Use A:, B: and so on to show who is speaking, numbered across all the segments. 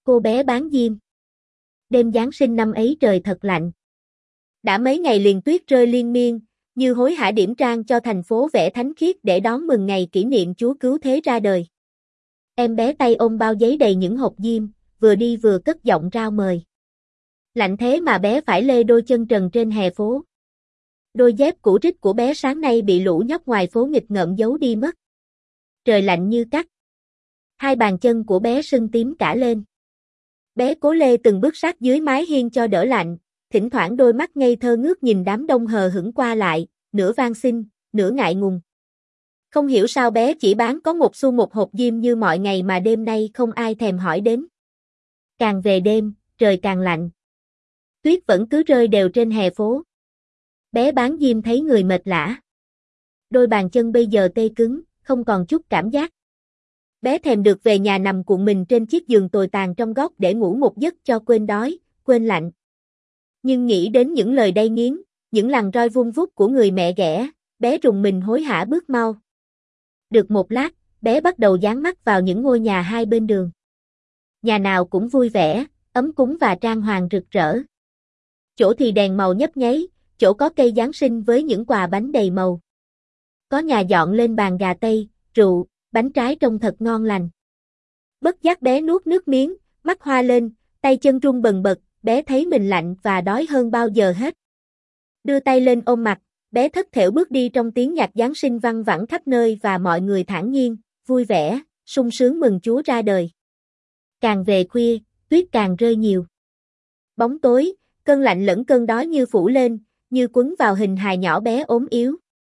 A: cô bé bán diêm. Đêm Giáng sinh năm ấy trời thật lạnh. Đã mấy ngày liền tuyết rơi liên miên, như hối hả điểm trang cho thành phố vẽ thánh khiết để đón mừng ngày kỷ niệm Chúa Cứu Thế ra đời. Em bé tay ôm bao giấy đầy những hộp diêm, vừa đi vừa cất giọng rao mời. Lạnh thế mà bé phải lê đôi chân trần trên hè phố. Đôi dép cũ rích của bé sáng nay bị lũ nhóc ngoài phố nghịch ngợm giấu đi mất. Trời lạnh như cắt. Hai bàn chân của bé sưng tím cả lên. Bé cố lê từng bước sát dưới mái hiên cho đỡ lạnh, thỉnh thoảng đôi mắt ngây thơ ngước nhìn đám đông hờ hững qua lại, nửa van xin, nửa ngại ngùng. Không hiểu sao bé chỉ bán có 1 xu một hộp diêm như mọi ngày mà đêm nay không ai thèm hỏi đến. Càng về đêm, trời càng lạnh. Tuyết vẫn cứ rơi đều trên hè phố. Bé bán diêm thấy người mệt lả. Đôi bàn chân bây giờ tê cứng, không còn chút cảm giác. Bé thèm được về nhà nằm cuộn mình trên chiếc giường tồi tàn trong góc để ngủ một giấc cho quên đói, quên lạnh. Nhưng nghĩ đến những lời đay nghiến, những lằn roi vung vút của người mẹ ghẻ, bé rùng mình hối hả bước mau. Được một lát, bé bắt đầu dán mắt vào những ngôi nhà hai bên đường. Nhà nào cũng vui vẻ, ấm cúng và trang hoàng rực rỡ. Chỗ thì đèn màu nhấp nháy, chỗ có cây Giáng sinh với những quà bánh đầy màu. Có nhà dọn lên bàn gà tây, rượu, bánh trái trông thật ngon lành. Bất giác bé nuốt nước miếng, mắt hoa lên, tay chân run bần bật, bé thấy mình lạnh và đói hơn bao giờ hết. Đưa tay lên ôm mặt, bé thất thểu bước đi trong tiếng nhạc Giáng sinh văng vẳng khắp nơi và mọi người thản nhiên, vui vẻ, sung sướng mừng Chúa ra đời. Càng về khuya, tuyết càng rơi nhiều. Bóng tối, cơn lạnh lẫn cơn đói như phủ lên, như quấn vào hình hài nhỏ bé ốm yếu.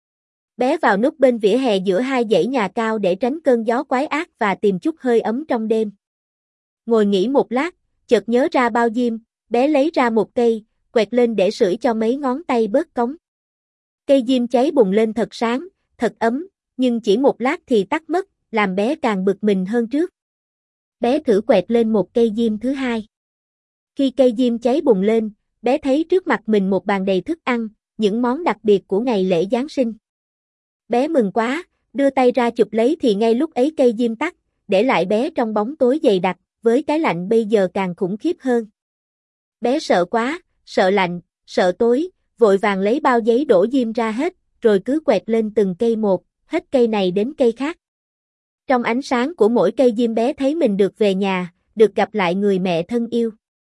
A: Bé vào núp bên vỉa hè giữa hai dãy nhà cao để tránh cơn gió quái ác và tìm chút hơi ấm trong đêm. Ngồi nghỉ một lát, chợt nhớ ra bao diêm, bé lấy ra một cây, quẹt lên để sưởi cho mấy ngón tay bớt cống. Cây diêm cháy bùng lên thật sáng, thật ấm, nhưng chỉ một lát thì tắt mất, làm bé càng bực mình hơn trước. Bé thử quẹt lên một cây diêm thứ hai. Khi cây diêm cháy bùng lên, bé thấy trước mặt mình một bàn đầy thức ăn, những món đặc biệt của ngày lễ Giáng sinh. Bé mừng quá, đưa tay ra chụp lấy thì ngay lúc ấy cây diêm tắt, để lại bé trong bóng tối dày đặc, với cái lạnh bây giờ càng khủng khiếp hơn. Bé sợ quá, sợ lạnh, sợ tối, vội vàng lấy bao giấy đổ diêm ra hết, rồi cứ quẹt lên từng cây một, hết cây này đến cây khác. Trong ánh sáng của mỗi cây diêm bé thấy mình được về nhà, được gặp lại người mẹ thân yêu.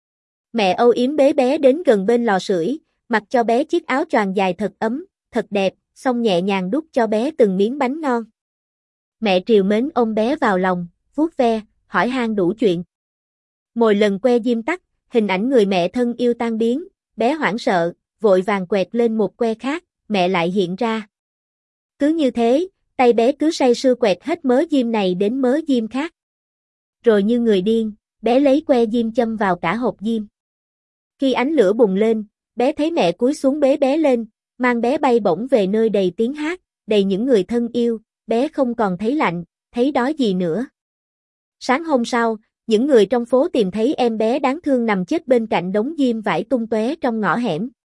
A: Mẹ âu yếm bế bé đến gần bên lò sưởi, mặc cho bé chiếc áo choàng dài thật ấm, thật đẹp, xong nhẹ nhàng đút cho bé từng miếng bánh ngon. Mẹ trìu mến ôm bé vào lòng, vuốt ve, hỏi han đủ chuyện. Mỗi lần que diêm tắt, hình ảnh người mẹ thân yêu tan biến, bé hoảng sợ, vội vàng quẹt lên một que khác, mẹ lại hiện ra. Cứ như thế, tay bé cứ say sưa quẹt hết mớ diêm này đến mớ diêm khác. Rồi như người điên, bé lấy que diêm châm vào cả hộp diêm. Khi ánh lửa bùng lên, bé thấy mẹ cúi xuống bế bé lên, mang bé bay bổng về nơi đầy tiếng hát, đầy những người thân yêu, bé không còn thấy lạnh, thấy đói gì nữa. Sáng hôm sau, những người trong phố tìm thấy em bé đáng thương nằm chết bên cạnh đống diêm vải tung tóe trong ngõ hẻm.